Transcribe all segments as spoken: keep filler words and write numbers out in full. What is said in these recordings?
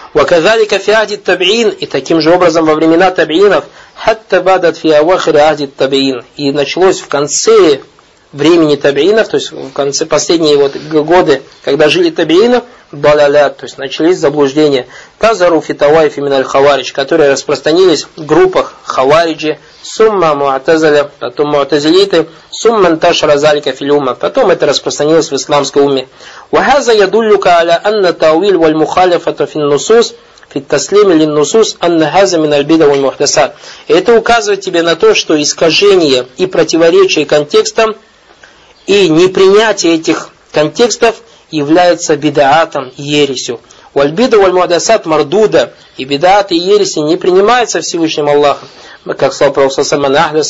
وَكَذَلِكَ فِي عَهْدِ التَّابِعِينَ, и таким же образом во времена табиинов, حَتَّى بَدَتْ فِي أَوَاخِرِ عَهْدِ التَّابِعِينَ, и началось в конце времени табиинов, то есть в конце последние вот годы, когда жили табиины, балалят, то есть начались заблуждения, казару фитавайфи миналь хаваридж, которые распространились в группах хавариджи, сумма муатазаля, потом муатазилиты, сумма анташара залика филюма, потом это распространилось в исламской уме. Вахаза ядуллюка аля анна тауиль валь мухалифата фин нусус, фит таслими лин нусус анна хаза миналь бида валь мухдасат. Это указывает тебе на то, что искажение и противоречие контекстам и непринятие этих контекстов является бидаатом и ересью. Вальбида валь мухдасат мардуда, и бидаат и ереси не принимаются Всевышним Аллахом. Как сказал Пророк саллаллаху алейхи ва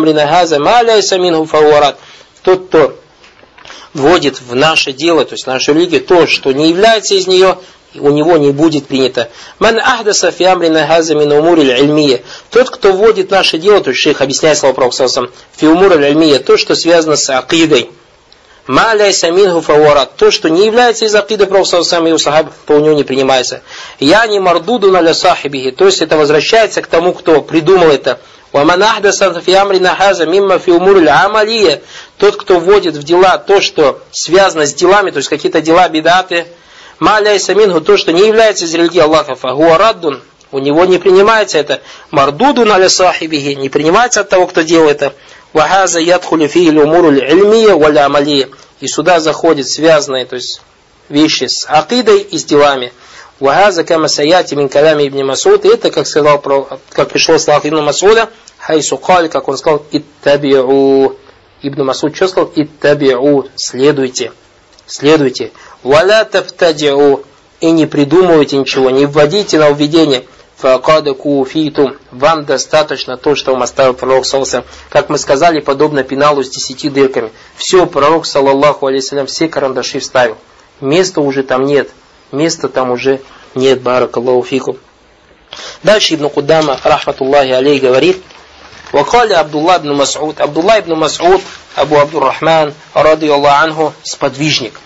саллям, тот, кто вводит в наше дело, то есть в нашу религию, то, что не является из нее, у него не будет принято. Ман ахдаса фи амрина хаза мин умурил ильмия. Тот, кто вводит в наше дело, то есть шейх объясняет слова Пророка саллаллаху алейхи ва саллям, фи умурил ильмия, то, что связано с акидой. Ма ляйса минху фаворат, то, что не является из акиды Пророка саллаллаху алейхи ва саллям и у сахаб, то у него не принимается. Я не мардуду на ля сахибихи, то есть это возвращается к тому, кто придумал это. Ва ман ахдаса фи амрина хаза мимма фи умурил амалия, тот, кто вводит в дела то, что связано с делами, то есть какие-то дела бидаты. Ма ляйса минху, то, что не является из религии Аллаха, фахуа раддун, у него не принимается это. Мардуду на ля сахибихи, не принимается от того, кто делает это. Вахаза ядхулю фи умуру ильмия валь амалия, и сюда заходят связанные, то есть вещи с акидой и с делами. Вахаза кама саяти мин калями ибн Масуд, и это, как сказал, как пришло слова ибн Масуда, хайсу каль, как он сказал, иттабиу. Ибн Масуд что сказал? Иттабиу, следуйте, следуйте. Валя тафтадиу, и не придумывайте ничего, не вводите на введение. Факада куфитум, вам достаточно то, что вам оставил Пророк саллаллаху алейхи ва саллям. Как мы сказали, подобно пеналу с десяти дырками. Все, Пророк саллаллаху алейхи ва саллям все карандаши вставил. Места уже там нет. Места там уже нет. Баракаллаху фикум. Дальше Ибн Кудама, рахматуллахи алейхи, говорит: Вакали Абдулла ибн Мас'уд. Абдулла ибн Мас'уд, Абу Абдуррахман, радийаллаху анху, сподвижник,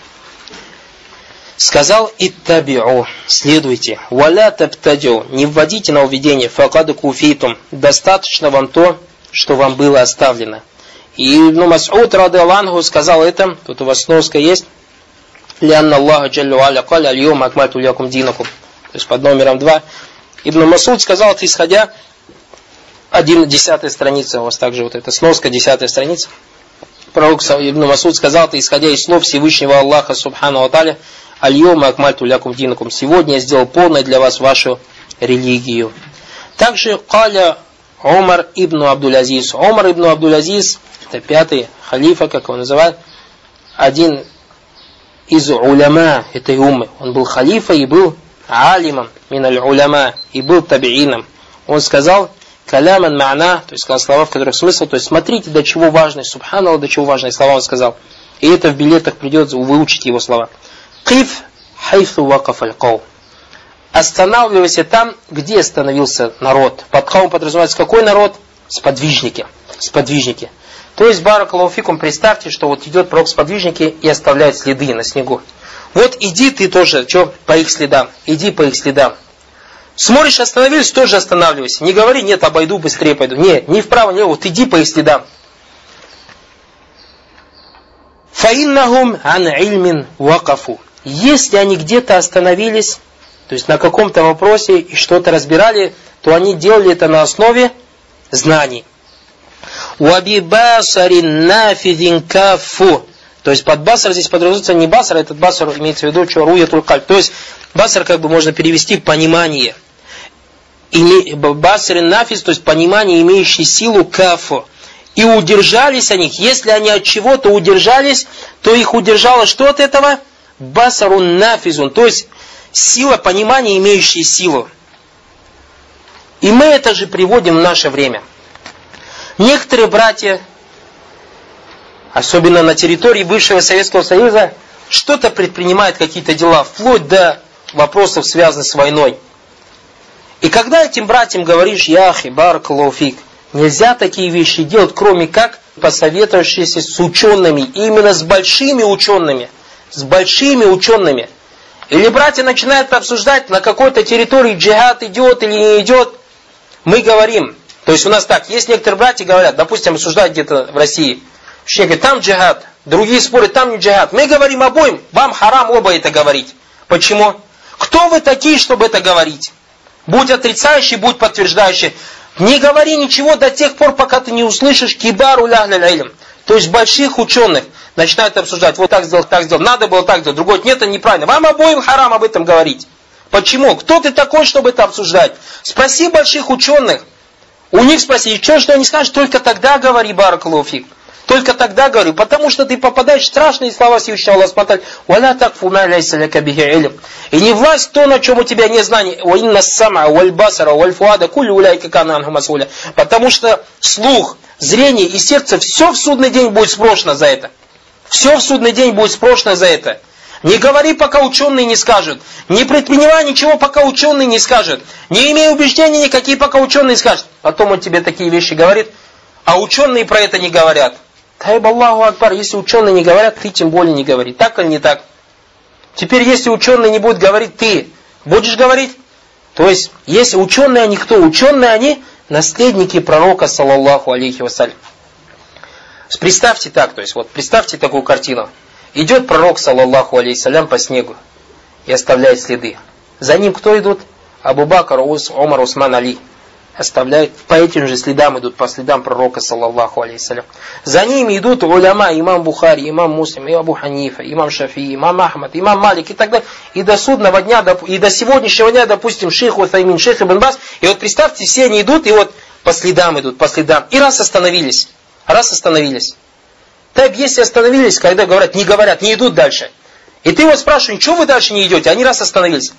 сказал: иттабиу, следуйте, валя табтадиу, не вводите на уведение, факаду куфитум, достаточно вам то, что вам было оставлено. И Ибн Мас'уд, радийаллаху анху, сказал это, тут у вас сноска есть, лианна Аллаха джалля ва аля каля аль-йома акмальту лякум динакум, то есть под номером два. Ибн Мас'уд сказал это, исходя один, десятая страница, у вас также вот эта сноска, десятая страница. Пророк Ибн Мас'уд сказал это, исходя из слов Всевышнего Аллаха субхану ва тааля: аль-йома акмальту лякум динакум, сегодня я сделал полной для вас вашу религию. Также каля Умар ибн Абдул-Азиз. Умар ибн Абдул-Азиз, это пятый халифа, как его называют, один из уляма этой уммы. Он был халифа и был алимом миналь уляма, и был табиином. Он сказал: каляман ма'на, то есть сказал слова, в которых смысл, то есть смотрите, до чего важны, субханаллах, до чего важные слова он сказал. И это в билетах придется выучить его слова. Киф хайфу вакаф аль-каум. Останавливайся там, где остановился народ. Под каум подразумевается какой народ? Сподвижники. Сподвижники. То есть, баракаллаху фикум, представьте, что вот идет пророк сподвижники и оставляет следы на снегу. Вот иди ты тоже, что, по их следам. Иди по их следам. Смотришь, остановились, тоже останавливайся. Не говори: нет, обойду, быстрее пойду. Не, ни вправо, ни влево, вот иди по их следам. Фаиннахум ан ильмин вакафу. Если они где-то остановились, то есть на каком-то вопросе и что-то разбирали, то они делали это на основе знаний. Уабибасарин нафидин кафу. То есть под басар здесь подразумевается не басар, этот басар имеется в виду, что руятуль кальб. То есть басар как бы можно перевести понимание. Басарин нафиз, то есть понимание, имеющее силу кафу. И удержались они, если они от чего-то удержались, то их удержало что от этого? Басарун нафизун, то есть сила понимания, имеющая силу. И мы это же приводим в наше время. Некоторые братья, особенно на территории бывшего Советского Союза, что-то предпринимают, какие-то дела, вплоть до вопросов, связанных с войной. И когда этим братьям говоришь: яхи, баракаллаху фик, нельзя такие вещи делать, кроме как посоветовавшись с учеными, именно с большими учеными, с большими учеными. Или братья начинают обсуждать, на какой-то территории джихад идет или не идет. Мы говорим, то есть у нас так, есть некоторые братья говорят, допустим, обсуждают где-то в России. Шейх говорит, там джихад, другие спорят, там не джихад. Мы говорим обоим, вам харам оба это говорить. Почему? Кто вы такие, чтобы это говорить? Будь отрицающий, будь подтверждающий. Не говори ничего до тех пор, пока ты не услышишь кибару ляхляль илм. То есть больших ученых начинают обсуждать, вот так сделать, так сделать, надо было так сделать, другой нет, это неправильно. Вам обоим харам об этом говорить. Почему? Кто ты такой, чтобы это обсуждать? Спроси больших ученых. У них спроси, что, что они скажут, только тогда говори, баракаллаху фик. Только тогда говорю, потому что ты попадаешь в страшные слова Всевышнего Аллаха Субхану ва тааля. «Валя такфу ма лайса лака бихи илм». И не власть то, на чем у тебя нет знаний. «Ва инна ссама валь басара валь фуада куллю уляйка кана анху мас'уля». Потому что слух, зрение и сердце, все в судный день будет спрошено за это. Все в судный день будет спрошено за это. Не говори, пока ученые не скажут. Не предпринимай ничего, пока ученые не скажут. Не имей убеждений никакие, пока ученые не скажут. Потом он тебе такие вещи говорит, а ученые про это не говорят. Тайб Аллаху Акбар, если ученые не говорят, ты тем более не говори. Так или не так? Теперь, если ученые не будут говорить, ты будешь говорить? То есть, если ученые они кто? Ученые они наследники пророка, саллаллаху алейхи вассалям. Представьте так, то есть, вот представьте такую картину. Идет пророк, саллаллаху алейхи вассалям, по снегу и оставляет следы. За ним кто идут? Абу Бакр, Умар, Усман, Али. Оставляют, по этим же следам идут, по следам пророка, саллаллаху алейхи вассалям. За ними идут уляма, имам Бухари, имам Муслим, и Абу Ханифа, имам Шафии, имам Ахмад, имам Малик и так далее. И до судного дня, и до сегодняшнего дня, допустим, шейх Утаймин, шейх Ибн Баз. И вот представьте, все они идут, и вот по следам идут, по следам. И раз остановились, раз остановились. Так, если остановились, когда говорят, не говорят, не идут дальше. И ты его спрашиваешь, что вы дальше не идете? Они раз остановились.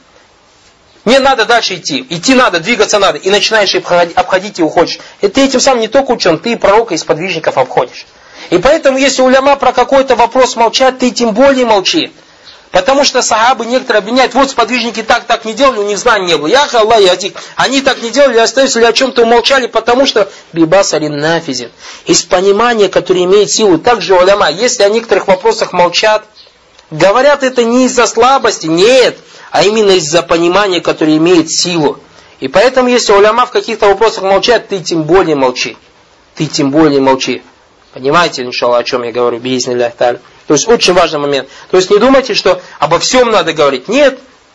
Не надо дальше идти. Идти надо, двигаться надо. И начинаешь обходить и уходишь. И ты этим самым не только учен, ты и пророка, и сподвижников обходишь. И поэтому, если уляма про какой-то вопрос молчат, ты тем более молчи. Потому что сахабы некоторые обвиняют, вот сподвижники так, так не делали, у них знаний не было. Ях Аллах, ядик. Они так не делали, остались или о чем-то умолчали, потому что бибасарин нафизин. Из понимания, которое имеет силу. Также уляма, если о некоторых вопросах молчат, говорят это не из-за слабости, нет, а именно из-за понимания, которое имеет силу. И поэтому, если уляма в каких-то вопросах молчат, ты тем более молчи. Ты тем более молчи. Понимаете, иншаллах, о чем я говорю, биизниллахи тааля. То есть очень важный момент. То есть не думайте, что обо всем надо говорить. Нет.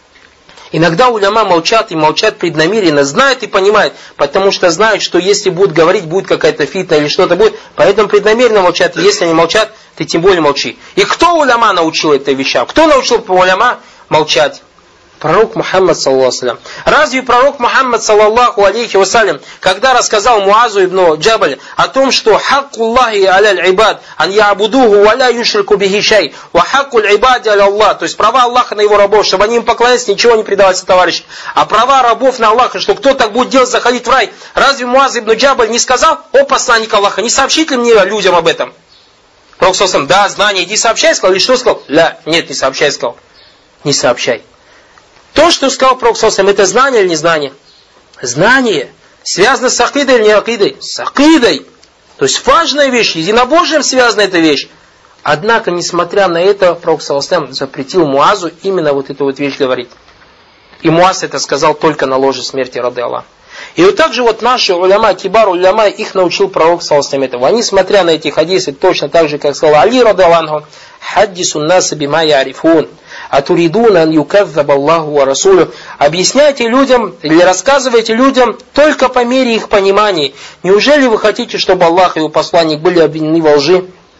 Иногда уляма молчат и молчат преднамеренно, знают и понимают, потому что знают, что если будут говорить, будет какая-то фитна или что-то будет, поэтому преднамеренно молчат. И если они молчат, ты тем более молчи. И кто уляма научил этой вещам? Кто научил уляма молчать? Пророк Мухаммад, саллаллаху алейхи вассалям. Разве пророк Мухаммад, саллаллаху алейхи вассалям, когда рассказал Муазу ибн Джабаль о том, что хаккуллахи аля ибад ан яабудуху ва ля юшрику бихи шай, ва хаккуль ибади аля Аллах, то есть права Аллаха на его рабов, чтобы они им поклонялись, ничего не предавать товарищ, а права рабов на Аллаха, что кто так будет делать, заходить в рай. Разве Муаз ибн Джабаль не сказал: о посланник Аллаха, не сообщить ли мне людям об этом? Пророк саллаллаху алейхи вассалям: да, знание, иди сообщай, сказал, или что сказал? Ля, нет, не сообщай, сказал. Не сообщай. То, что сказал Пророк саллаллаху алейхи вассалям, это знание или не знание? Знание. Связано с акидой или не акидой? С акидой. То есть важная вещь, единобожием связана эта вещь. Однако, несмотря на это, Пророк саллаллаху алейхи вассалям запретил Муазу именно вот эту вот вещь говорить. И Муаз это сказал только на ложе смерти, рады Аллах. И вот так же вот наши уляма, кибар уляма, их научил Пророк саллаллаху алейхи вассалям этого. Они, смотря на эти хадисы, точно так же, как сказал Али, рады Аллаху, хаддису наса бима ярифун. Атуридуна ан юказзаба Аллаху ва расулю. Объясняйте людям или рассказывайте людям только по мере их понимания. Неужели вы хотите, чтобы Аллах и его посланник были обвинены во лжи?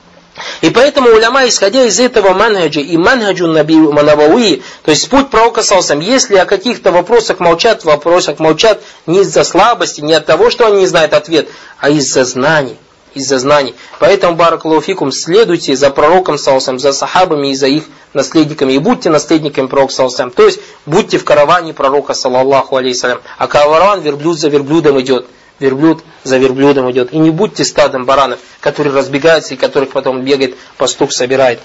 И поэтому уляма, исходя из этого манхаджа и манхаджу набауи, то есть путь пророка саллаллаху алейхи вассалям, если о каких-то вопросах молчат, в вопросах молчат не из-за слабости, не от того, что они не знают ответ, а из-за знаний. Из-за знаний. Поэтому, баракаллаху фикум, следуйте за пророком саллаллаху алейхи вассалям, за сахабами и за их наследниками. И будьте наследниками пророка саллаллаху алейхи вассалям. То есть, будьте в караване пророка саллаллаху алейхи вассалям. А караван верблюд за верблюдом идет. Верблюд за верблюдом идет. И не будьте стадом баранов, которые разбегаются и которых потом бегает, пастух собирает.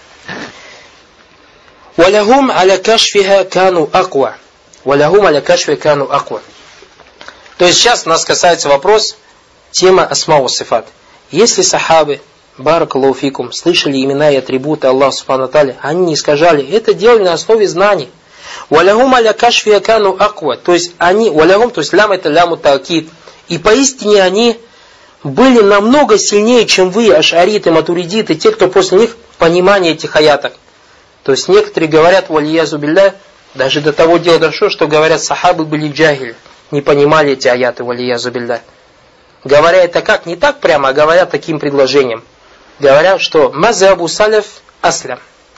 Валягум аля кашфиха кану аква. Валягум аля кашфиха кану аква. То есть, сейчас у нас касается вопрос, тема асма ва сифат. Если сахабы, баракаллаху фикум, слышали имена и атрибуты Аллаха субхану ва тааля, они не искажали, это делали на основе знаний. Валягум аля кашфи акану аква. То есть они, валягум, то есть лям это ляму таакид. И поистине они были намного сильнее, чем вы, ашариты, матуридиты, те, кто после них понимание этих аятов. То есть некоторые говорят, валиязу билля, даже до того дела дошло, что говорят, сахабы были джахиль, не понимали эти аяты, валиязу билля. Говоря это как? Не так прямо, а говорят таким предложением. Говорят, что мазабу салиф аслям.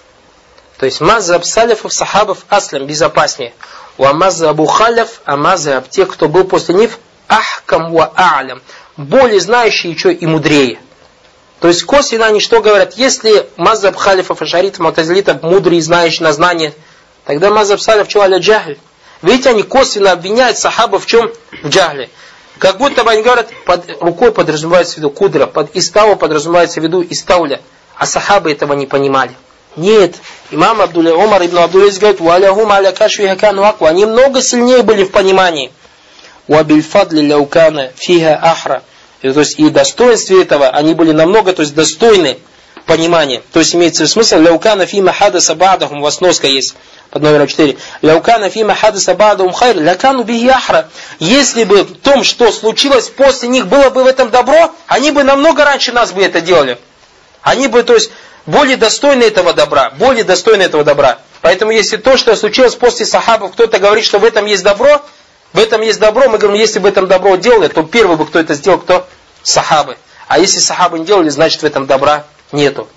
То есть мазаб салифов, сахабов аслям, безопаснее. Ва мазабу халиф, а мазаб тех, кто был после них, ахкам ва а'лям. Более знающие еще и мудрее. То есть косвенно они что говорят? Если мазаб халифов, ашаритов, мутазилитов мудрые, знающие на знание, тогда мазаб салиф чё аля джахль. Видите, они косвенно обвиняют сахабов в чем? В джахле. Как будто бы они говорят, под рукой подразумевается в виду кудра, под истау подразумевается в виду истауля. А сахабы этого не понимали. Нет. Имам Абдулля Умар ибн Абдулляз говорит, «Валягум аля кашви хакану аква». Они много сильнее были в понимании. «Вабильфадли ляукана фиха ахра». То есть и достоинстве этого они были намного, то есть достойны понимания. То есть имеется в смысл, «Ляукана фима хадаса ба'дахум». У вас сноска есть под номером четыре. «Ляукана фима хадаса ба'дахум хайр, лякану бихи ахра». Если бы в том, что случилось после них, было бы в этом добро, они бы намного раньше нас бы это делали. Они бы, то есть, более достойны этого добра, более достойны этого добра. Поэтому, если то, что случилось после сахабов, кто-то говорит, что в этом есть добро, в этом есть добро, мы говорим, если бы это добро делали, то первый бы, кто это сделал, кто? Сахабы. А если сахабы не делали, значит в этом добра нету.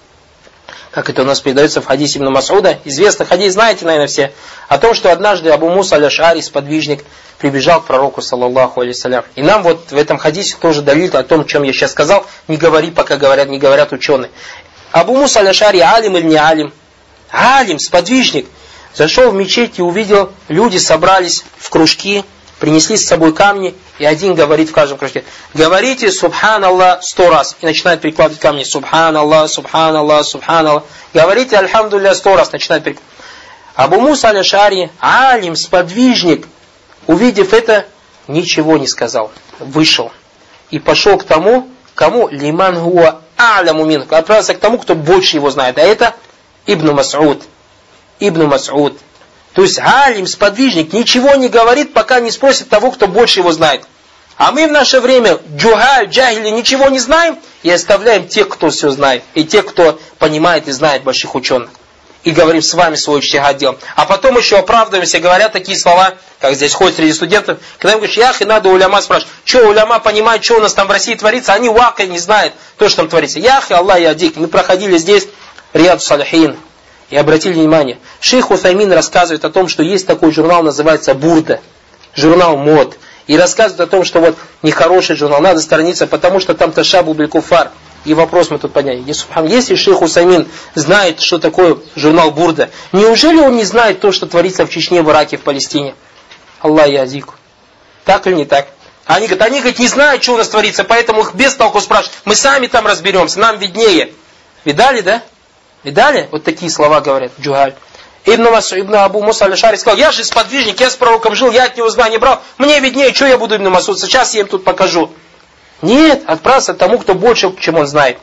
Как это у нас передается в хадисе Ибн Мас'уда. Известный хадис, знаете, наверное, все. О том, что однажды Абу Муса аль-Аш'ари, сподвижник, прибежал к пророку, саллаллаху алейхиссалям. И нам вот в этом хадисе тоже далиль о том, о чем я сейчас сказал. Не говори, пока говорят, не говорят ученые. Абу Муса аль-Аш'ари, алим или не алим? Алим, сподвижник. Зашел в мечеть и увидел, люди собрались в кружки, принесли с собой камни, и один говорит в каждом кружке: говорите Субханаллах сто раз. И начинает перекладывать камни. Субханаллах, Субханаллах, Субханаллах. Говорите Альхамдулилля сто раз. Начинает перекладывать. Абу Муса аль-Аш'ари, алим, сподвижник, увидев это, ничего не сказал. Вышел. И пошел к тому, кому лиман хуа а'ляму мин. Отправился к тому, кто больше его знает. А это Ибн Мас'уд. Ибн Мас'уд. То есть алим, сподвижник, ничего не говорит, пока не спросит того, кто больше его знает. А мы в наше время джухаль, джахили, ничего не знаем и оставляем тех, кто все знает. И тех, кто понимает и знает больших ученых. И говорим, с вами свой иджтихад делаем. А потом еще оправдываемся, говорят такие слова, как здесь ходят среди студентов. Когда им говоришь, ях, и надо уляма спрашивать, что уляма понимает, что у нас там в России творится, они вака не знают, то, что там творится. Ях, и Аллах, я дик. Мы проходили здесь Риад Салихин. И обратили внимание, шейх Уthаймин рассказывает о том, что есть такой журнал, называется Бурда, журнал мод. И рассказывает о том, что вот нехороший журнал, надо сторониться, потому что там ташабу биль куфар. И вопрос мы тут подняли. Если шейх Уthаймин знает, что такое журнал Бурда, неужели он не знает то, что творится в Чечне, в Ираке, в Палестине? Аллах язык. Так или не так? Они говорят, они говорят, не знают, что у нас творится, поэтому их без толку спрашивают. Мы сами там разберемся, нам виднее. Видали, да? Видали? Вот такие слова говорят, джухаль. Ибн Мас'уд, Ибн Абу Муса аль-Аш'ари сказал, я же сподвижник, я с пророком жил, я от него знания брал, мне виднее, что я буду Ибн Мас'уд, сейчас я им тут покажу. Нет, отправься тому, кто больше, чем он знает.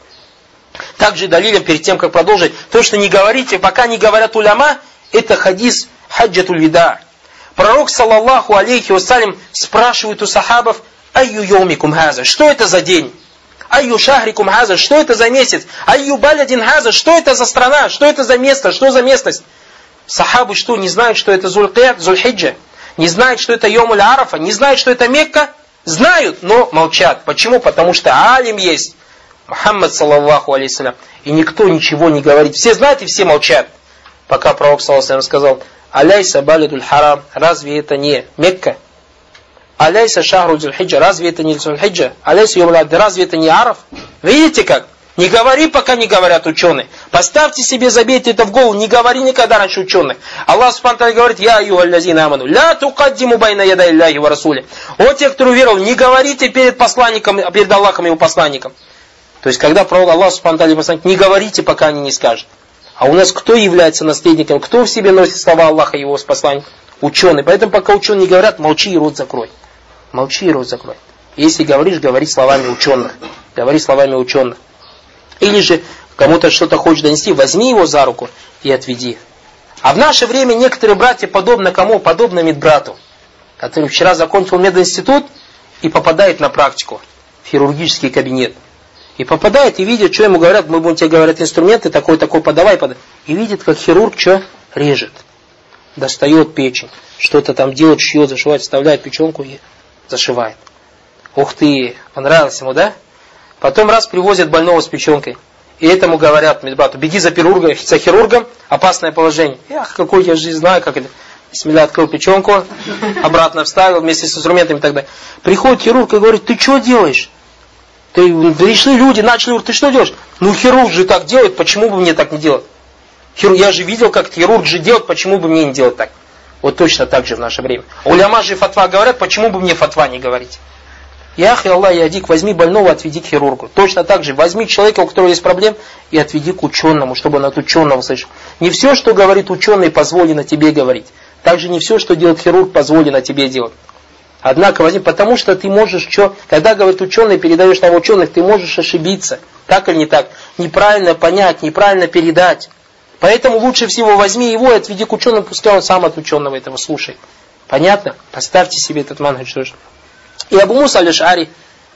Также далилем, перед тем, как продолжить, то, что не говорите, пока не говорят уляма, это хадис хаджатуль вида. Пророк, саллаллаху алейхи вассалям, спрашивает у сахабов, айю йомикум хаза, что это за день? Айю шахрикум хаза, что это за месяц? Айю балядин хаза, что это за страна? Что это за место? Что за местность? Сахабы что, не знают, что это Зулькият, Зульхиджа? Не знают, что это Йомуль Арафа? Не знают, что это Мекка? Знают, но молчат. Почему? Потому что алим есть. Мухаммад, саллаллаху алейхиссалям. И никто ничего не говорит. Все знают и все молчат. Пока пророк, саллаллаху алейхи сказал, аляйса балядуль харам, разве это не Мекка? Аляйса шахру Зульхиджа, разве это не Зульхиджа? Аляйса Йомуль Адд, разве это не Араф? Видите как? Не говори, пока не говорят ученые. Поставьте себе, забейте это в голову, не говори никогда раньше ученых. Аллах субхану ва тааля говорит, я айюхаллазина аману, ля тукаддиму байна ядай Аллахи ва расули. О, те, кто уверовал, не говорите перед посланником, перед Аллахом и его посланником. То есть, когда пророк Аллах субхану ва тааля посланник, не говорите, пока они не скажут. А у нас кто является наследником, кто в себе носит слова Аллаха и его посланника? Ученые. Поэтому, пока ученые не говорят, молчи и рот закрой. Молчи и рот закрой. Если говоришь, говори словами ученых. Говори словами ученых. Или же кому-то что-то хочешь донести, возьми его за руку и отведи. А в наше время некоторые братья подобны кому? Подобны медбрату, который вчера закончил мединститут и попадает на практику в хирургический кабинет. И попадает и видит, что ему говорят, мы будем тебе говорят инструменты, такой-такой подавай, подавай. И видит, как хирург что? Режет. Достает печень, что-то там делает, шьет, зашивает, вставляет печенку и зашивает. Ух ты, понравилось ему, да? Потом раз привозят больного с печенкой. И этому говорят медбрату, беги за хирургом, за хирургом, опасное положение. Ах, какой я же знаю, как это. Бисмилля, открыл печенку, обратно вставил вместе с инструментами и так далее. Приходит хирург и говорит, ты что делаешь? Ты, пришли люди, начали говорить, ты что делаешь? Ну хирург же так делает, почему бы мне так не делать? Хирург, я же видел, как хирург же делает, почему бы мне не делать так? Вот точно так же в наше время. Уляма же фатва говорят, почему бы мне фатва не говорить? Яхи Аллах ядик, возьми больного, отведи к хирургу. Точно так же, возьми человека, у которого есть проблем, и отведи к ученому, чтобы он от ученого слышал. Не все, что говорит ученый, позволено тебе говорить. Также не все, что делает хирург, позволено тебе делать. Однако возьми, потому что ты можешь, что, когда говорит ученый, передаешь на ученых, ты можешь ошибиться. Так или не так? Неправильно понять, неправильно передать. Поэтому лучше всего возьми его и отведи к ученому, пускай он сам от ученого этого слушает. Понятно? Поставьте себе этот манхадж тоже. И Абу Муса аль-Аш'ари,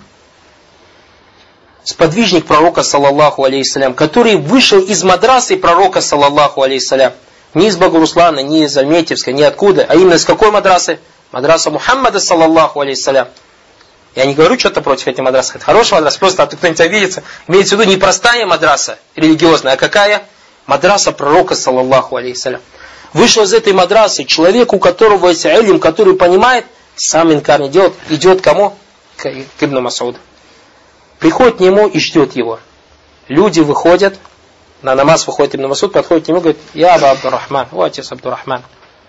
сподвижник пророка, саллаллаху алейхиссалям, который вышел из мадрасы пророка, саллаллаху алейхиссалям, не из Багруслана, не из Альметьевска, ни откуда, а именно из какой мадрасы? Мадраса Мухаммада, саллаллаху алейхиссалям. Я не говорю что-то против этих мадрас. Это хорошая мадраса, просто кто-нибудь обидится. Имеется в виду не простая мадраса религиозная, а какая? Мадраса пророка, саллаллаху алейхиссалям. Вышел из этой мадрасы человек, у которого есть илм, который понимает, сам инкар не делает, идет кому? К Ибн Мас'уду. Приходит к нему и ждет его. Люди выходят, на намаз выходит Ибн Мас'уд, подходит к нему и говорит, я Аба Абдуррахман, о отец Абдуррахман.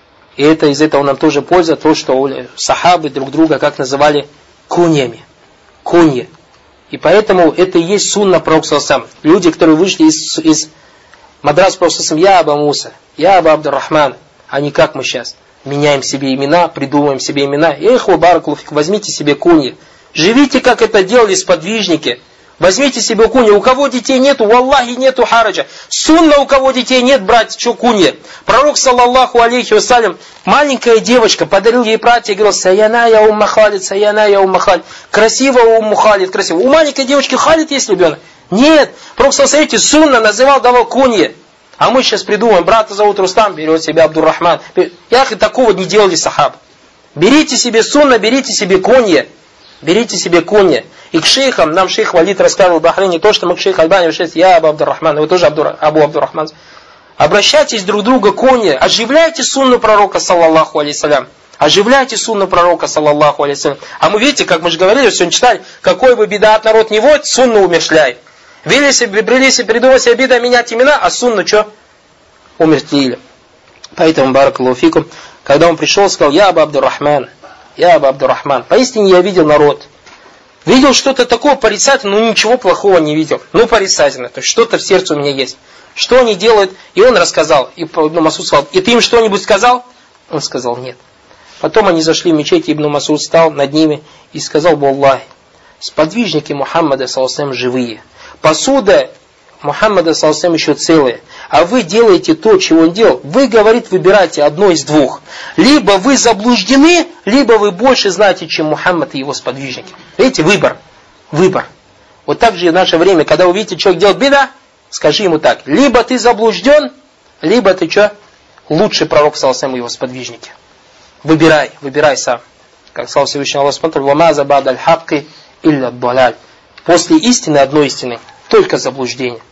И это, из этого нам тоже польза, то, что сахабы друг друга как называли куньями. Кунья. И поэтому это и есть сунна пророка саллаллаху. Люди, которые вышли из, из мадрас пророка саллаллаху, я Аба Муса, я Аба Абдуррахман, а не как мы сейчас. Меняем себе имена, придумываем себе имена. Эх, вы баракулуфик, возьмите себе куньи. Живите, как это делали сподвижники. Возьмите себе куньи. У кого детей нету, валлахи нету хараджа. Сунна, у кого детей нет, брать, что куньи. Пророк, саллаллаху алейхи вассалям, маленькая девочка, подарил ей братья и говорил, саяна я умма Халид, саяна я умма Халид. Красиво умму Халид, красиво. У маленькой девочки Халид есть ребенок? Нет. Пророк, саллаллаху алейхи, сунна называл, давал куньи. А мы сейчас придумаем, брата зовут Рустам, берет себе Абдуррахман. Як и такого не делали сахаб. Берите себе сунна, берите себе кунья. Берите себе кунья. И к шейхам, нам шейх Валид рассказывал в Бахрейне то, что мы к шейху Альбани шесть, я Абу Абдуррахман, вы тоже Абдур, Абу Абдуррахман. Обращайтесь друг к другу кунья. Оживляйте сунну пророка, саллаллаху алейхиссалям. Оживляйте сунну пророка, саллаллаху алейхиссалям. А мы видите, как мы же говорили, сегодня читали, какой бы бедат народ не водит, сунну умерщвляет. Вели себе, брели себе, придумали себе бида менять имена, а сунну что? Умертвили. Поэтому, баракаллаху фикум, когда он пришел, сказал, я Абу Абдуррахман, я Абу Абдуррахман. Поистине я видел народ. Видел что-то такое порицательное, но ничего плохого не видел. Ну, порицательное, то есть что-то в сердце у меня есть. Что они делают? И он рассказал. И Ибн Мас'уд сказал, и ты им что-нибудь сказал? Он сказал, нет. Потом они зашли в мечеть, и Ибн Мас'уд стал над ними и сказал, Аллах, сподвижники Мухаммада, саллаллаху алейхи ва саллям, живые. Посуда Мухаммада, саллаллаху алейхи ва саллям, еще целая. А вы делаете то, чего он делал. Вы, говорит, выбирайте одно из двух. Либо вы заблуждены, либо вы больше знаете, чем Мухаммад и его сподвижники. Видите, выбор. Выбор. Вот так же и в наше время, когда вы видите, человек делает беда, скажи ему так. Либо ты заблужден, либо ты что? Лучший пророк, саллаллаху алейхи ва саллям, и его сподвижники. Выбирай, выбирай сам. Как сказал Всевышний Аллах Субхану ва ма забада аль-хакки илля ад-далаль. После истины, одной истины, только заблуждение.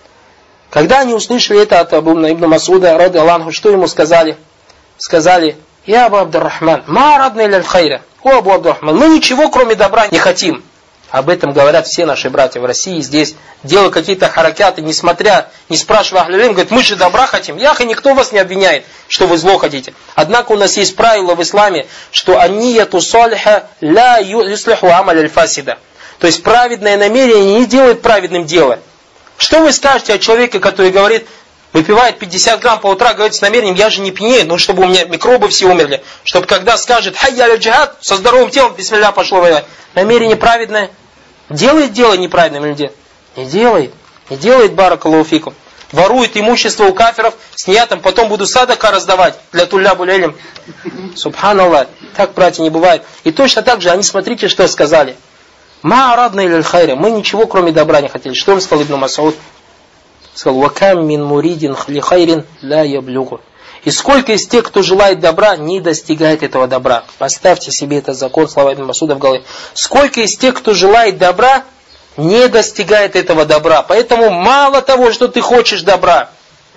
Когда они услышали это от Ибн Мас'уда, ради Аллаху, что ему сказали? Сказали, я Абу Абдуррахман, ма радна илля аль-хайра. О, Абу Абдуррахман, мы ничего кроме добра не хотим. Об этом говорят все наши братья в России, здесь делают какие-то харакяты, несмотря, не спрашивая ахлюлим, говорят, мы же добра хотим. Яха, никто вас не обвиняет, что вы зло хотите. Однако у нас есть правило в исламе, что аннияту салиха ла юслиху амаль аль-фасида. То есть праведное намерение не делает праведным дело. Что вы скажете о человеке, который говорит, выпивает пятьдесят грамм по утру, говорит с намерением, я же не пьянею, ну чтобы у меня микробы все умерли. Чтобы когда скажет, хайя аль-джихад, со здоровым телом, бисмилля, пошло воевать. Намерение праведное. Делает дело неправедным или нет? Не делает. Не делает, баракаллаху фикум. ворует имущество у кафиров, снятым, потом буду садака раздавать для туллябуль илм. Субханаллах. Так, братья, не бывает. И точно так же они, смотрите, что сказали. Ма арадна иляль хайра. Мы ничего, кроме добра, не хотели. Что он сказал Ибн Мас'уд? Сказал, вакам мин муридин ли хайрин ла яблюгу. И сколько из тех, кто желает добра, не достигает этого добра. Поставьте себе этот закон, слова Ибн Мас'уда в голове. Сколько из тех, кто желает добра, не достигает этого добра. Поэтому мало того, что ты хочешь добра,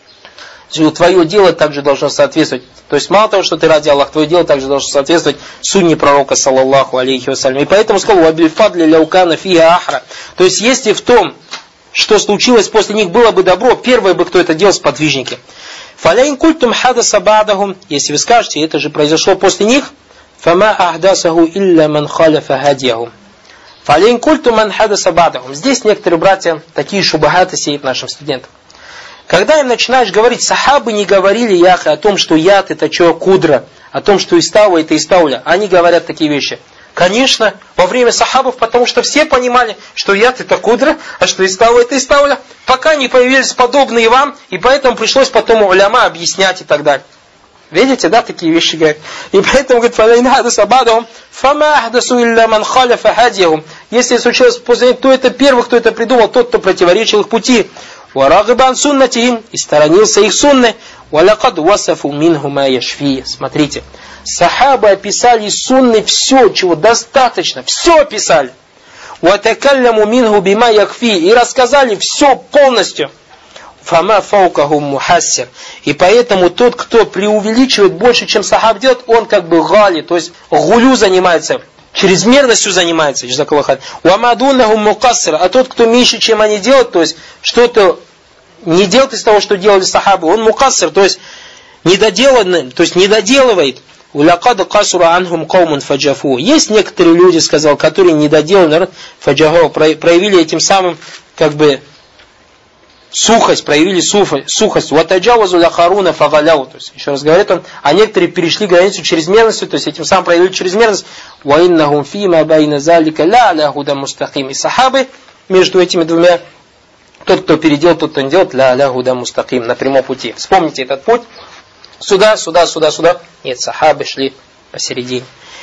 твое дело также должно соответствовать. То есть мало того, что ты ради Аллаха, твое дело также должно соответствовать сунне пророка, саллаллаху алейхи вассалям. И поэтому сказал, вабильфадли ляукана фия ахра. То есть если в том, что случилось после них, было бы добро, первое бы, кто это делал, сподвижники. Фаляин культум хадаса ба'дахум. Если вы скажете, это же произошло после них, фама ахдасаху илля ман халяфа хадияхум. Фаляин культум ман хадаса ба'дахум. Здесь некоторые братья такие шубахаты сеют нашим студентам. Когда им начинаешь говорить, сахабы не говорили яхи о том, что яд это что, кудра, о том, что истауа это истауля. Они говорят такие вещи. Конечно, во время сахабов, потому что все понимали, что яд это кудра, а что истауа это истауля. Пока не появились подобные вам, и поэтому пришлось потом уляма объяснять и так далее. Видите, да, такие вещи говорят. И поэтому говорит, фалайн хадаса ба'дахум, фама ахдасу илля ман халяфа хадияхум. Если случилось после них, кто это первый, кто это придумал, тот, кто противоречил их пути. Варагибан суннатихим, и сторонился их сунны. Валякад васафу минху ма яшфи. Смотрите, сахабы описали сунны все, чего достаточно, все описали. Ватакалляму минху бима якфи, и рассказали все полностью. Фама фаукаху мухассир. И поэтому тот, кто преувеличивает больше, чем сахаб делает, он как бы гали, то есть гулю занимается, чрезмерностью занимается. Уамадунаху мукассир. А тот, кто меньше, чем они делают, то есть что-то не делает из того, что делали сахабы, он мукассир, то есть недоделанный, то есть недоделывает. Улякад касура анхум каумун фаджафу. Есть некоторые люди, сказал, которые недоделаны, фаджафу, проявили этим самым как бы сухость, проявили сухость. Ватаджавазу ляхаруна фагаляу. То есть, еще раз говорит он, а некоторые перешли границу чрезмерностью, то есть этим самым проявили чрезмерность. Ваиннахум фима байна залика ля ля худа мустахим. И сахабы между этими двумя, тот, кто переделал, тот, кто не делает, ля ля худа мустахим, на прямом пути. Вспомните этот путь. Сюда, сюда, сюда, сюда. Нет, сахабы шли посередине.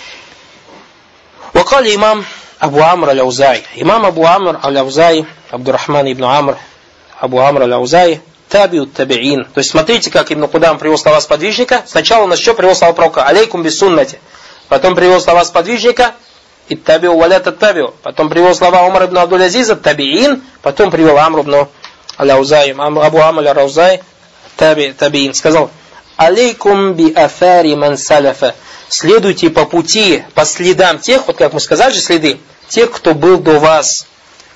Вакали имам Абу Амр аль-Аузай. Имам Абу Амр аль-Аузай, Абдуррахман ибн Амр, Абу Амр аль-Аузай, табиут табиин. То есть смотрите, как Ибн Кудам привел слова сподвижника. Сначала у нас что привел слова пророка? Алейкум бис суннати. Потом привел слова сподвижника. Иттабиу валя таттабиу. Потом привел слова Умар ибн Абдуль-Азиза, табиин. Потом привел Амр ибн аль-Аузай, Абу Амр аль-Аузай, таби, табиин. Сказал, алейкум би афари ман салафа. Следуйте по пути, по следам тех, вот как мы сказали же следы, тех, кто был до вас.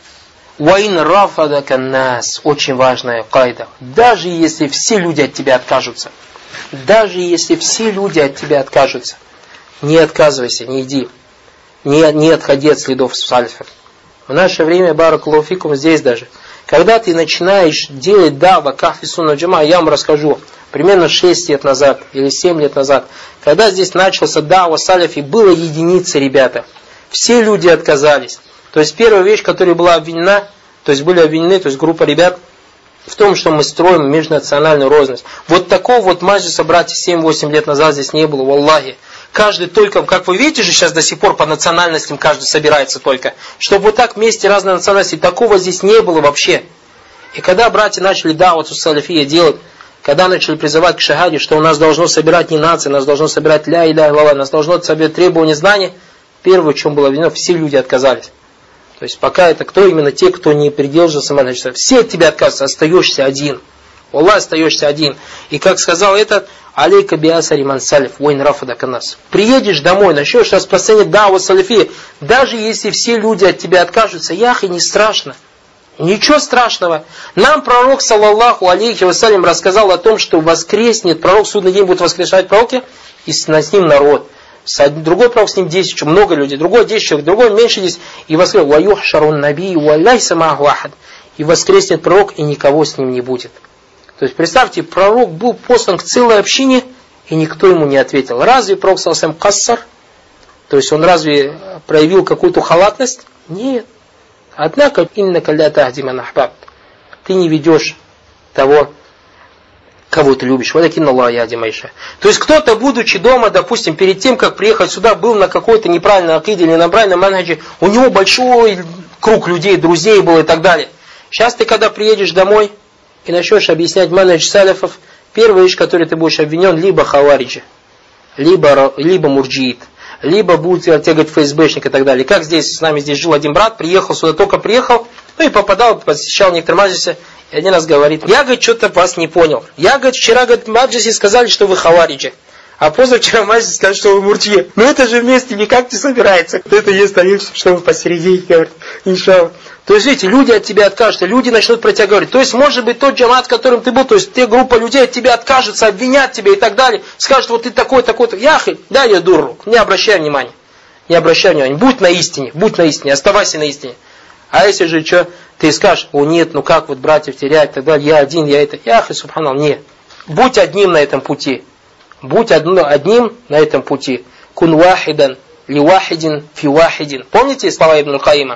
Ваин рафадака нас. Очень важная кайда. Даже если все люди от тебя откажутся. Даже если все люди от тебя откажутся. Не отказывайся, не иди. Не, не отходи от следов салифов. В наше время, баракаллаху фикум, здесь даже. Когда ты начинаешь делать дава, кахфи сунна джама, я вам расскажу. Примерно шесть лет назад или семь лет назад. Когда здесь начался дава салифи, было единицы, ребята. Все люди отказались. То есть первая вещь, которая была обвинена, то есть были обвинены, то есть группа ребят, в том, что мы строим межнациональную розность. Вот такого вот маджлиса, братья, семь-восемь лет назад здесь не было, валлахи. Каждый только, как вы видите же сейчас до сих пор по национальностям каждый собирается только. Чтобы вот так вместе разные национальности, такого здесь не было вообще. И когда братья начали давату салафия делать, когда начали призывать к шахаде, что у нас должно собирать не нации, нас должно собирать ля иля илля, нас должно собирать требования знания, первое, в чем было обвинено, все люди отказались. То есть пока это кто именно те, кто не придерживался самоначества. Все от тебя отказываются, остаешься один. Аллах, остаешься один. И как сказал этот, алейка биасари ман салиф, войн рафадака нас. Приедешь домой, начнешь распространять даву салифи, даже если все люди от тебя откажутся, яхи, не страшно. Ничего страшного. Нам пророк, саллаллаху алейхи вассалям, рассказал о том, что воскреснет, пророк в судный день будет воскрешать пророки, и с ним народ. Другой пророк с ним десять человек, много людей, другой десять человек, другой меньше десять. И воскреснет, ваюхшарун наби, валляйса маху ахад. И воскреснет пророк, и никого с ним не будет. То есть представьте, пророк был послан к целой общине, и никто ему не ответил. Разве пророк саллаллаху кассар? То есть он разве проявил какую-то халатность? Нет. Однако, именно когда ты не ведешь того, кого ты любишь. Валякинна Аллах яхди ман яша. То есть кто-то, будучи дома, допустим, перед тем, как приехать сюда, был на какой-то неправильной акиде или на неправильном манхаджи, у него большой круг людей, друзей был и так далее. Сейчас ты, когда приедешь домой и начнешь объяснять манхадж салафов, первая вещь, которой ты будешь обвинен, либо хавариджи, либо, либо мурджиит, либо будет тебе говорить ФСБшник и так далее. Как здесь, с нами здесь жил один брат, приехал сюда, только приехал, ну и попадал, посещал некоторые маджлисы, и один раз говорит: я, говорит, что-то вас не понял. Я, говорит, вчера, говорит, в маджлисе сказали, что вы хавариджи, а позавчера в маджлисе сказали, что вы мурджи. Но это же вместе никак не собирается. Это есть они, что вы посередине, говорит, иншаллах. То есть, видите, люди от тебя откажутся, люди начнут про тебя говорить. То есть, может быть, тот джамат, с которым ты был, то есть, те группа людей от тебя откажутся, обвинят тебя и так далее, скажут: вот ты такой, такой-то. Яхи, да, я дуру, не обращай внимания. Не обращай внимания. Будь на истине, будь на истине, оставайся на истине. А если же что, ты скажешь: о нет, ну как вот братьев терять и так далее, я один, я это. Яхи, субханаллах, нет. Будь одним на этом пути. Будь одним на этом пути. Кун вахидан, ли вахидин, фи вахидин. Помните слова Ибн Каима?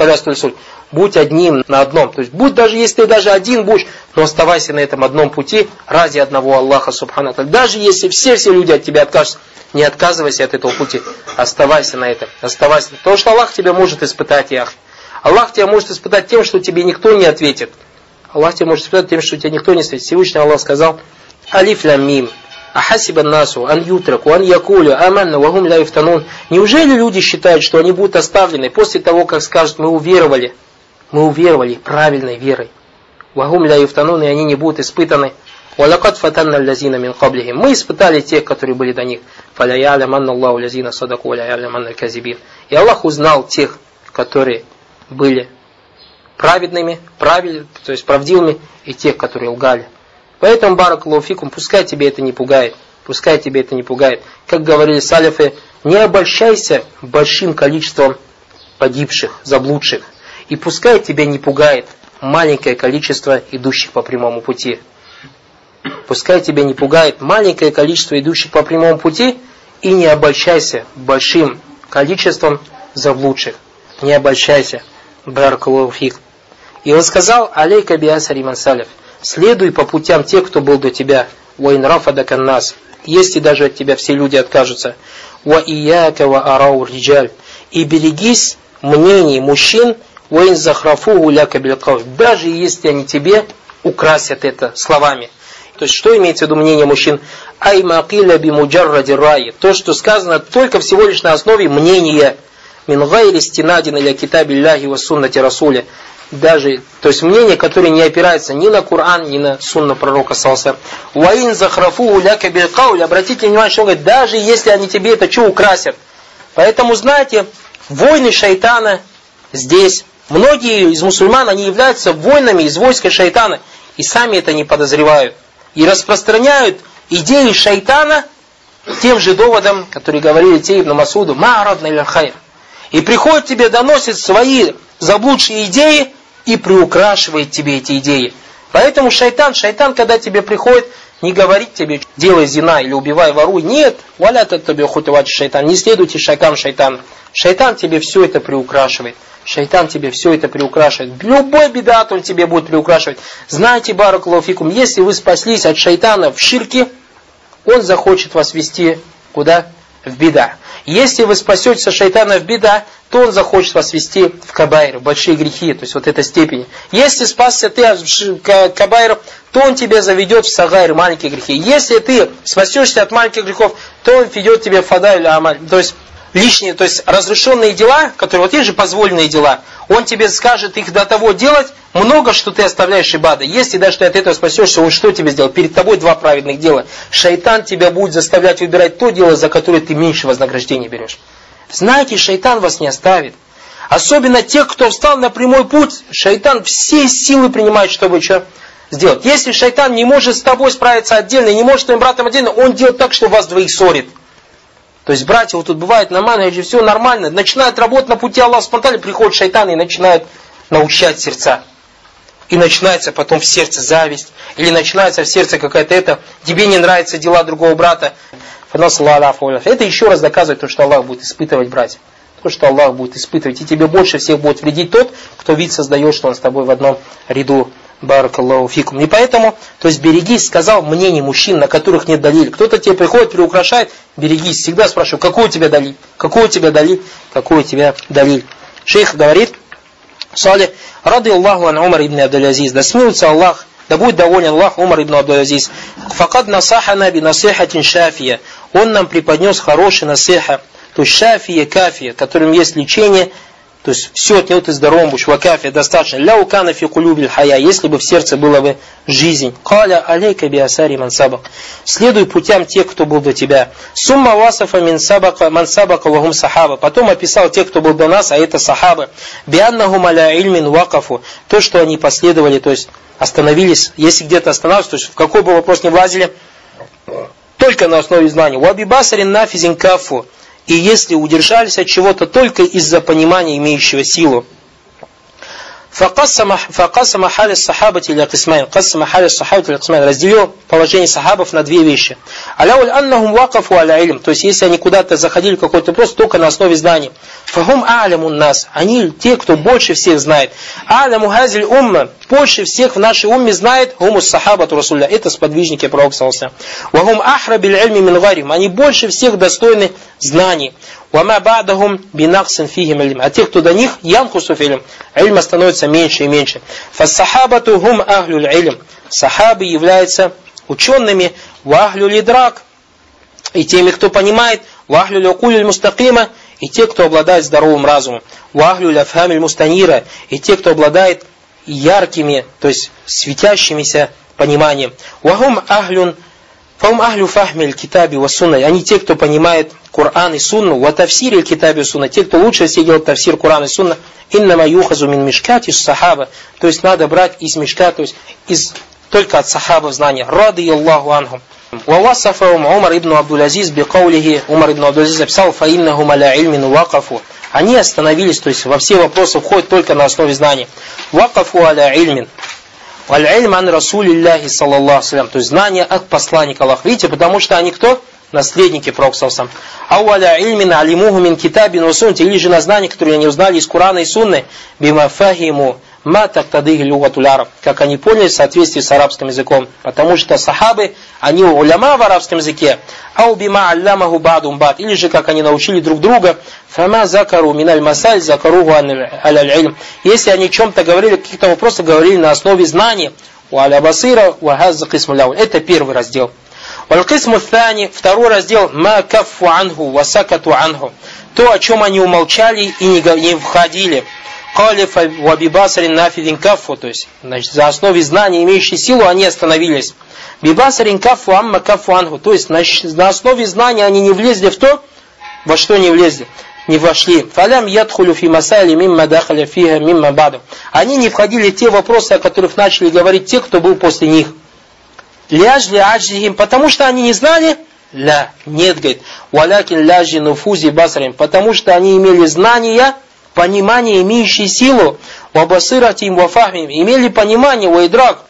Будь одним на одном. То есть будь, даже если ты даже один будешь, но оставайся на этом одном пути ради одного Аллаха субхану ва тааля. Даже если все-все люди от тебя откажутся, не отказывайся от этого пути. Оставайся на этом. Оставайся. Потому что Аллах тебя может испытать, ях. Аллах тебя может испытать тем, что тебе никто не ответит. Аллах тебя может испытать тем, что тебе никто не ответит. Всевышний Аллах сказал: алиф лям мим. Ахасибан насу ан ютраку ан якулю аманна вахум ля юфтанун. Неужели люди считают, что они будут оставлены после того, как скажут: мы уверовали, мы уверовали правильной верой. Вахум ля юфтанун, и они не будут испытаны. Валакад фатанна лязина мин каблихим. Мы испытали тех, которые были до них. Фаля я'ляманна Аллаху лязина садаку ля я'ляманна казибин. И Аллах узнал тех, которые были праведными, правильными, то есть правдивыми, и тех, которые лгали. Поэтому, баракаллаху фикум, пускай тебе это не пугает. Пускай тебе это не пугает. Как говорили салифы, не обольщайся большим количеством погибших, заблудших. И пускай тебя не пугает маленькое количество идущих по прямому пути. Пускай тебя не пугает маленькое количество идущих по прямому пути, и не обольщайся большим количеством заблудших. Не обольщайся. Баракаллаху фик. И он сказал: алейка биасари ман салиф. Следуй по путям тех, кто был до тебя. Уайн рафадака нас. Если даже от тебя все люди откажутся. Ва ияка ва арау риджаль. И берегись мнений мужчин. Уайн захрафу ляка билкав. Даже если они тебе украсят это словами. То есть, что имеется в виду мнение мужчин? Ай мaqila би муджарради раи. То, что сказано только всего лишь на основе мнения. Мин гайри стинадин иля китабилляхи ва суннати расуля. Даже, то есть мнение, которое не опирается ни на Коран, ни на сунна пророка саллаллаху алейхи ва захрафу ляка билкауль. Обратите внимание, что он говорит: даже если они тебе это что украсят. Поэтому, знаете, войны шайтана здесь. Многие из мусульман, они являются воинами из войска шайтана. И сами это не подозревают. И распространяют идеи шайтана тем же доводом, которые говорили те Ибн Масуду: ма арадна илля хайр. И приходит тебе, доносит свои заблудшие идеи и приукрашивает тебе эти идеи. Поэтому шайтан, шайтан, когда тебе приходит, не говорит тебе: делай зина или убивай, воруй. Нет, валя таттаби хутуват шайтан. Не следуйте шагам шайтана. Шайтан тебе все это приукрашивает. Шайтан тебе все это приукрашивает. Любой бидат он тебе будет приукрашивать. Знаете, баракаллаху фикум, если вы спаслись от шайтана в ширке, он захочет вас вести куда? В бида. Если вы спасетесь от шайтана в бида, то он захочет вас вести в кабайр, в большие грехи, то есть вот этой степени. Если спасся ты от кабайров, то он тебя заведет в сагайр, маленькие грехи. Если ты спасешься от маленьких грехов, то он ведет тебя в фадай или амаль, то есть лишние, то есть разрешенные дела, которые вот есть же позволенные дела, он тебе скажет их до того делать много, что ты оставляешь ибада. Если даже ты от этого спасешься, он что тебе сделал? Перед тобой два праведных дела. Шайтан тебя будет заставлять выбирать то дело, за которое ты меньше вознаграждения берешь. Знаете, шайтан вас не оставит. Особенно тех, кто встал на прямой путь, шайтан все силы принимает, чтобы что сделать. Если шайтан не может с тобой справиться отдельно, не может с твоим братом отдельно, он делает так, что вас двоих ссорит. То есть братья вот тут бывает на манхаджи, все нормально, начинают работать на пути Аллаха спонтанно, приходит шайтан и начинает научать сердца. И начинается потом в сердце зависть, или начинается в сердце какая-то это, тебе не нравятся дела другого брата. Это еще раз доказывает то, что Аллах будет испытывать братьев. То, что Аллах будет испытывать. И тебе больше всех будет вредить тот, кто вид создает, что он с тобой в одном ряду Баракаллаху фикум. И поэтому, то есть берегись, сказал, мнений мужчин, на которых нет далиль. Кто-то тебе приходит, приукрашает, берегись. Всегда спрашиваю, какой у тебя далиль? Какой у тебя далиль? Какой у тебя далиль? Шейх говорит, Салих, рады Аллаху ан Умар ибн Абдул-Азиз, да смилуется Аллах, да будет доволен Аллах Умар ибн Абдул-Азиз. Факад насахана би насихатин шафия. Он нам преподнес хороший насиха, то есть шафия, кафия, которым есть лечение, то есть все от него ты здоровым будешь, вакафия достаточно. Ляу кана фи кулюбиль хая, если бы в сердце была бы жизнь. Каля алейка би асари мансабак. Следуй путям тех, кто был до тебя. Сумма васафа мин сабака мансабака вахум сахаба. Потом описал тех, кто был до нас, а это сахабы. Бианнахум аля ильмин вакафу. То, что они последовали, то есть остановились, если где-то останавливались, то есть в какой бы вопрос не влазили, только на основе знаний. Уаби басарин нафизин кафу. И если удержались от чего-то только из-за понимания, имеющего силу. Факасама халя сахабати ля кисмайн. Касама халя сахабати ля кисмайн. Разделил положение сахабов на две вещи. Аляуль аннахум вакафу аля илм. То есть, если они куда-то заходили в какой-то вопрос, только на основе знаний. Фахум а'лямун нас. Они те, кто больше всех знает. А'ляму хазиль умма. Больше всех в нашей умме знает хумус сахабату расулля. Это сподвижники пророка саллаллаху. Вахум ахра биль ильми мин гарим. Они больше всех достойны знаний. Вама ба'дахум бинаксин фихим илм. А те, кто до них, янхусу филм. Ильма становится меньше и меньше. Фассахабату хум ахлюль илм. Сахабы являются учеными. Ва ахлюль идрак. И теми, кто понимает. Ва ахлюль укулюль мустакима. И те, кто обладает здоровым разумом. Ва ахлюль афхамиль мустанира. И те, кто обладает яркими, то есть светящимися пониманием. Ва хум ахлюн Фаум ахлю фахмиль китаби ва сунна. Они те, кто понимает Коран и Сунну. Ва тафсириль китаби ва сунна. Те, кто лучше всего делает тафсир Коран и Сунна. Иннама юхазу мин мишкати сахаба. То есть надо брать из мишка, то есть из, только от сахабов знания. Рады Аллаху анхум. Ва васафаум Умар ибн Абдул-Азиз би каулихи. Умар ибн Абдул-Азиз написал фаиннахум аля ильмин вакафу. Они остановились, то есть во все вопросы входят только на основе знаний. Вакафу аля ильмин. Аль-Ильм ан Расулиллахи саллаллаху алейхи. То есть знание от посланника Аллаха. Видите, потому что они кто? Наследники пророка саллаллаху алейхи. Ау аля ильмин алимуху мин китабин ва суннати. Или же на знание, которое они узнали из Корана и Сунны. Бима фахиму ма тактадихи люгатуль араб. Как они поняли в соответствии с арабским языком. Потому что сахабы, они уляма в арабском языке. Ау бима аллямаху ба'дум бад. Или же как они научили друг друга. Фама закару миналь масаль закаругу аль-ильм. Если они о чем-то говорили, каких-то вопросах говорили на основе знаний. Уаля басира уахаза кисму ляуль. Это первый раздел. Валь-кисму thani. Второй раздел. Ма каффу анху васакату анху. То, о чем они умолчали и не, не входили. Калифа вабибасарин нафидин каффу. То есть, значит, за основе знаний, имеющей силу, они остановились. Бибасарин каффу амма каффу анху. То есть, значит, на основе знаний они не влезли в то, во что не влезли. Не вошли. Фалям ядхулю фи масайли мимма дахаля фиха мимма баду. Они не входили в те вопросы, о которых начали говорить те, кто был после них. Ляжли аджихим, потому что они не знали? Ля, нет, говорит. Валякин ляжи нуфузи басарим, потому что они имели знания, понимание, имеющие силу. Вабасыратим вафахмим, имели понимание, вайдрак.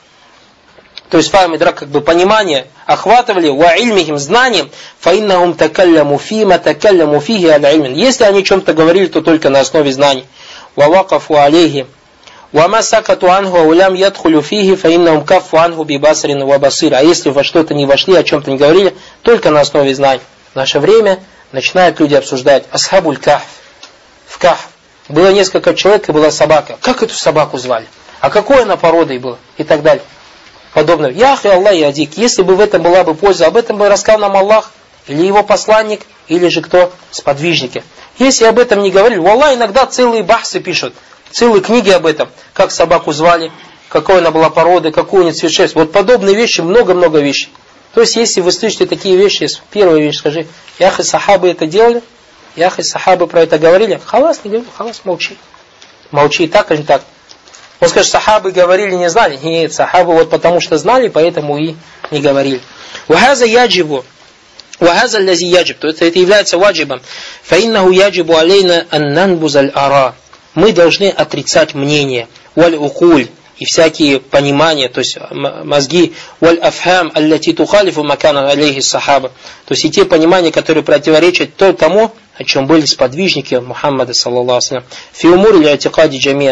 То есть фахм и драк, как бы понимание, охватывали ва ильмихим знанием, фаиннахум такалляму фима такалляму фихи аля ильмин. Если они о чем-то говорили, то только на основе знаний. Ва вакафу алейхи. Ва ма сакату анху улям ядхулю фихи, фаиннахум каффу анху бибасарин ва басир. А если во что-то не вошли, о чем-то не говорили, только на основе знаний. В наше время начинают люди обсуждать асхабуль кахф. В кахф было несколько человек и была собака. Как эту собаку звали? А какой она породой была? И так далее. Подобное. Яхи Аллах и Адик. Если бы в этом была бы польза, об этом бы рассказал нам Аллах, или его посланник, или же кто? Сподвижники. Если об этом не говорили, Аллах иногда целые бахсы пишут, целые книги об этом, как собаку звали, какой она была породы, какую у нее цвет шерсти. Вот подобные вещи, много-много вещей. То есть, если вы слышите такие вещи, первая вещь, скажи, яхи сахабы это делали, яхи сахабы про это говорили, халас не говорил, халас молчи. Молчи, так или так. Он скажет, сахабы говорили, не знали. Нет, сахабы вот потому что знали, поэтому и не говорили. Вахаза яджибу. Вахаза лязи яджиб. То есть это является ваджибом. Фаиннаху яджибу алейна аннанбузаль ара. Мы должны отрицать мнение. Валь укуль. И всякие понимания, то есть мозги. Валь афхам аллати тухалифу макана алейхи сахаба. То есть и те понимания, которые противоречат тому, о чем были сподвижники Мухаммада саллаллаху алейхи ва саллям. Фи умур или атикади джамиан.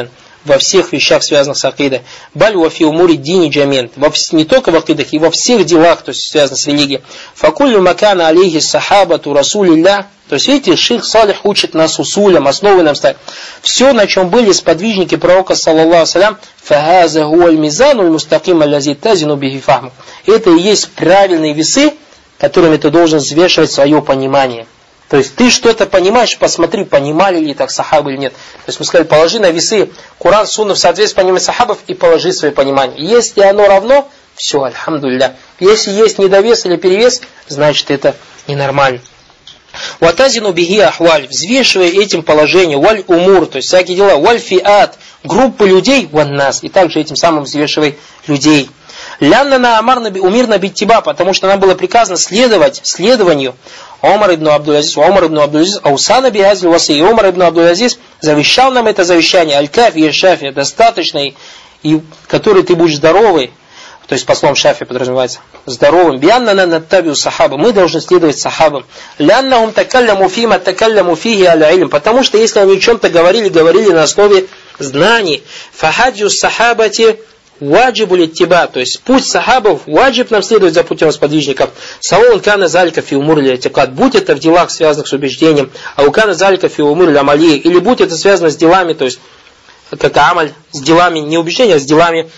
во всех вещах, связанных с акидой. Баль ва фи умури дини джамин. Не только в акидах, и во всех делах, то есть связанных с религией. Факулю макана алейхи сахабату расулилля. То есть, видите, шейх Салих учит нас усулям, основы нам ставит. Все, на чем были сподвижники пророка, саллаллаху салям, фахаза гуаль мизану мустаким аллази тазину бихи фахму. Это и есть правильные весы, которыми ты должен взвешивать свое понимание. То есть, ты что-то понимаешь, посмотри, понимали ли так сахабы или нет. То есть, мы сказали, положи на весы Куран, Сунну в соответствии с пониманием сахабов и положи свое понимание. Если оно равно, все, альхамдулилля. Если есть недовес или перевес, значит, это ненормально. Ватазину бихи ахваль, взвешивая этим положение, валь умур, то есть всякие дела, валь фиат, группы людей, ван нас, и также этим самым взвешивай людей. Лянна на амар умир на биттиба, потому что нам было приказано следовать следованию. Омар ибн Абдул-Азиз, Омар ибн Абдул-Азиз, Аусана бихазль васи, и Омар ибн Абдул-Азиз завещал нам это завещание, аль-кафи и шафи, достаточный, и который ты будешь здоровый. То есть по словам Шафи подразумевается здоровым. Бианна наттабиу сахаба. Мы должны следовать сахабам. Ляннахум такалляму фима такалляму фихи аля илм. Потому что если они о чем-то говорили, говорили на основе знаний. Фахаджу сахабати ваджибу литтиба. То есть путь сахабов ваджиб нам следовать за путем сподвижников. Саун кана залька фи умур или атикад. Будь это в делах, связанных с убеждением. А у кана залька фи умур или амалии. Или будь это связано с делами, то есть как амаль, с делами, не убеждения, а с делами.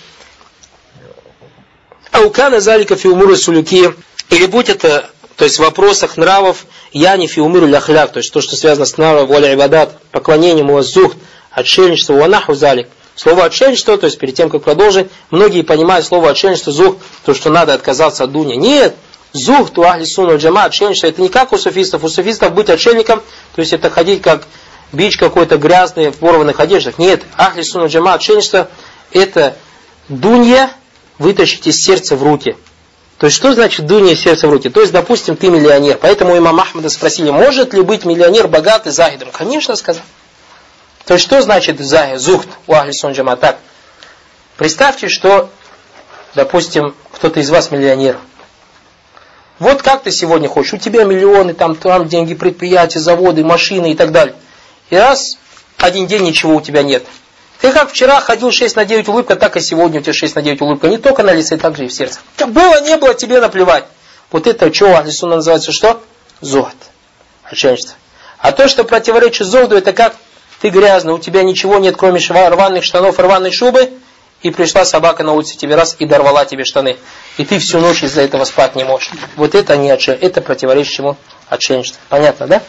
Аукана залика фи умуры сулюки, или будь это, то есть в вопросах нравов, я не фи умуру ляхляк, то есть то, что связано с нравом, воля ибадат, поклонением, уаззухт, отшельничество, ванаху залик. Слово отшельничество, то есть перед тем, как продолжить, многие понимают слово отшельничество, зухт, то, что надо отказаться от дуни. Нет, зухт у ахли сунна джама, отшельничество, это не как у суфистов. У суфистов быть отшельником, то есть это ходить как бич какой-то грязный в порванных одеждах. Нет, ахли сунна джама, отшельничество, это дунья, вытащить из сердца в руки. То есть, что значит дунья из сердца в руки? То есть, допустим, ты миллионер. Поэтому имама Ахмада спросили, может ли быть миллионер богатый захидом? Конечно, сказал. То есть, что значит захид, зухт у ахли сунна джама? Так, представьте, что, допустим, кто-то из вас миллионер. Вот как ты сегодня хочешь, у тебя миллионы, там, там деньги, предприятия, заводы, машины и так далее. И раз, один день ничего у тебя нет. Ты как вчера ходил шесть на девять улыбка, так и сегодня у тебя шесть на девять улыбка. Не только на лице, так же и в сердце. Было, не было, тебе наплевать. Вот это, что у ахли сунна называется, что? Зухд. Отшельничество. А то, что противоречит зухду, это как ты грязный, у тебя ничего нет, кроме рваных штанов, рваной шубы, и пришла собака на улице тебе раз и дорвала тебе штаны. И ты всю ночь из-за этого спать не можешь. Вот это не отшельничество. Это противоречит чему? Отшельничество. Понятно, да?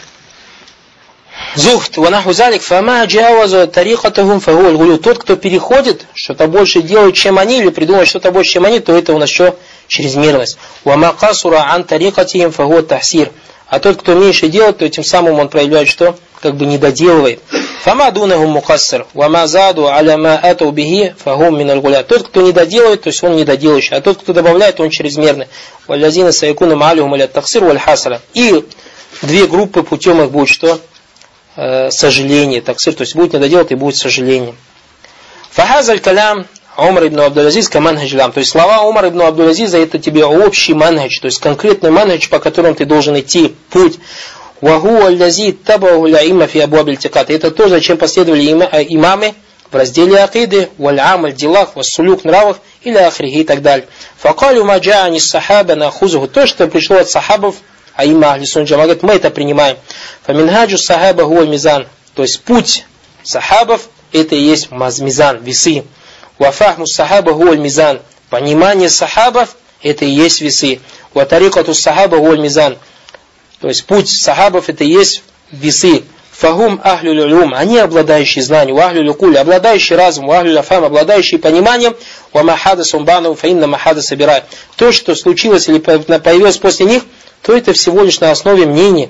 Зухт, ванаху залик, фама джаваза тарикатахум фагу аль-гулю. Тот, кто переходит, что-то больше делает, чем они, или придумает что-то больше, чем они, то это у нас что? Чрезмерность. Вама касура ан тарикатихим фагу тахсир. А тот, кто меньше делает, то этим самым он проявляет что? Как бы недоделывает. Фама дунахум мукассир. Вама заду аляма ату бихи фагум мин аль-гуля. Тот, кто недоделывает, то есть он недоделающий. А тот, кто добавляет, он чрезмерный. Валязина саякуна маалюхум аля таксир валь хасара. И две группы путем их будет что? Сожаление, таксир, то есть будет недоделать и будет сожаление. Фахазаль калям Умар ибн Абдул-Азиз ка манхаджлам. То есть слова Умар ибн Абдул-Азиза это тебе общий манхадж, то есть конкретный манхадж, по которому ты должен идти, путь. Ваху аль-лази табаху ля-имма фи абуаб иль-тикат. Это то, зачем последовали имамы в разделе акиды, валь-амаль делах, вассулюк нравах, или ахрихи и так далее. Факалю ма джаани сахаба нахузуху. То, что пришло от сахабов, а има ахли сунна джама, говорит, мы это принимаем. Фаминхаджу сахаба хуа мизан. То есть путь сахабов это и есть мизан, весы. Вафахму сахаба хуа мизан. Понимание сахабов это и есть весы. Ватарикату сахаба хуа мизан. То есть путь сахабов это и есть весы. Фахум ахлю люлюм. Они обладающие знанием. Ахлю люкуль. Обладающие разумом. Ахлю ляфам. Обладающие пониманием. Вамахада сумбану фаинна махада собирает. То, что случилось или появилось после них, то это всего лишь на основе мнений.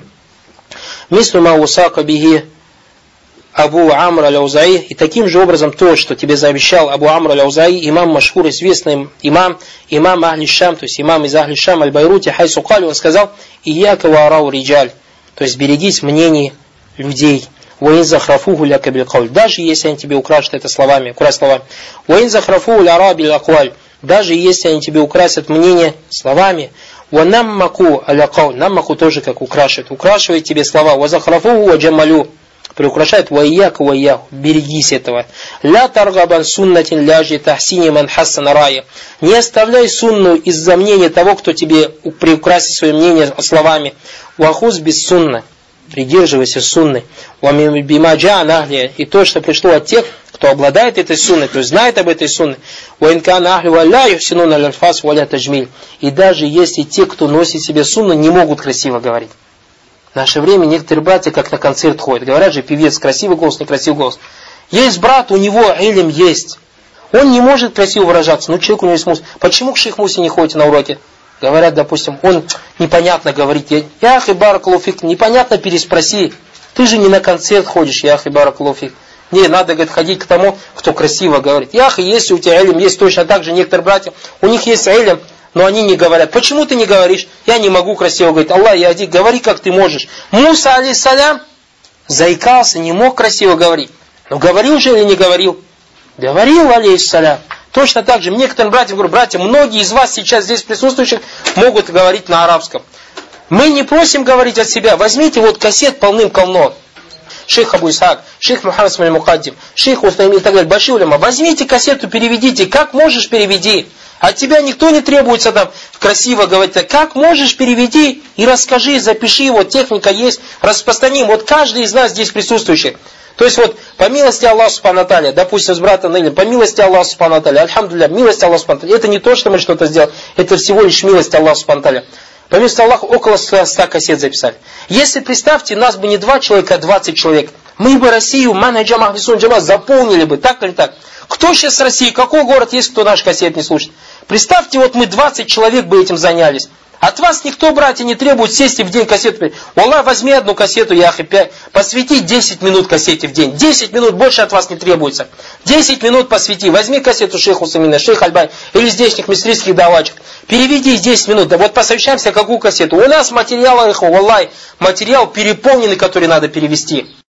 Мислю ма усака биги Абу Амр аль-Аузаи. И таким же образом то, что тебе завещал Абу Амр аль-Аузаи, имам Машхур, известный имам, имам Ахли Шам, то есть имам из Ахли Шам аль-Байрути, хайсу кали, он сказал, ияка ва арау риджаль. То есть берегись мнений людей. Ваин захрафуху ля кабиль кауль. Даже если они тебе украшат это словами, украсят словами. Ваин захрафуху ля рабиль акваль. Даже если они тебе украсят мнение словами. Ванаммаку аля кауль. Наммаку тоже как украшивает. Украшивает тебе слова. Вазахрафуху ва джамалю. приукрашает. Вайяк, вайяк, берегись этого. Ля таргабан суннатин ляжи тахсини ман хасан рая. Не оставляй сунну из-за мнения того, кто тебе приукрасит свое мнение словами. Вахуз без сунна. Придерживайся сунны. Вамибимаджа нахли. И то, что пришло от тех, кто обладает этой сунной, то есть знает об этой сунне. И даже если те, кто носит себе сунну, не могут красиво говорить. В наше время некоторые братья как на концерт ходят. Говорят же, певец, красивый голос, некрасивый голос. Есть брат, у него илм есть. Он не может красиво выражаться, но человек у него есть мус. Почему к шейх Мусе не ходите на уроки? Говорят, допустим, он непонятно говорит. Ях и баракалуфик, непонятно переспроси. Ты же не на концерт ходишь, ях и баракалуфик. Не, надо, говорит, ходить к тому, кто красиво говорит. Ях, если у тебя илм есть точно так же некоторые братья, у них есть илм, но они не говорят. Почему ты не говоришь? Я не могу красиво говорить. Аллах, я один, говори как ты можешь. Муса, алейхиссалям, заикался, не мог красиво говорить. Но говорил же или не говорил? Говорил, алейхиссалям. Точно так же, некоторым братьям, говорю, братья, многие из вас сейчас здесь присутствующих могут говорить на арабском. Мы не просим говорить от себя. Возьмите вот кассет полным-полно. Шейх Абу Исхак, шейх Мухаммад Смаль Мухаддим, шейх Усаймин и так далее, большие уляма. Возьмите кассету, переведите. Как можешь, переведи. От тебя никто не требуется там красиво говорить. Как можешь, переведи и расскажи, запиши. Вот техника есть, распространим. Вот каждый из нас здесь присутствующих. То есть вот по милости Аллаха Субхану ва Тааля, допустим, с братом Наилем, по милости Аллаха Субхану ва Тааля, альхамдулилля, милость Аллаха Субхану ва Тааля, это не то, что мы что-то сделали, это всего лишь милость Аллаха Субхану ва Тааля. По милости Аллаха около ста кассет записали. Если, представьте, нас бы не два человека, а двадцать человек, мы бы Россию, Манаджам Ахлисун Джама, заполнили бы, так или так. Кто сейчас с России, какой город есть, кто наш кассет не слушает? Представьте, вот мы двадцать человек бы этим занялись. От вас никто, братья, не требует сесть и в день кассету. Аллах, возьми одну кассету, яхи, посвяти десять минут кассете в день. десять минут больше от вас не требуется. десять минут посвяти. Возьми кассету шейха Усамина, шейха Альбани или здешних мистрийских давачек. Переведи десять минут. Да вот посовещаемся, какую кассету. У нас материал, Аллах, материал переполненный, который надо перевести.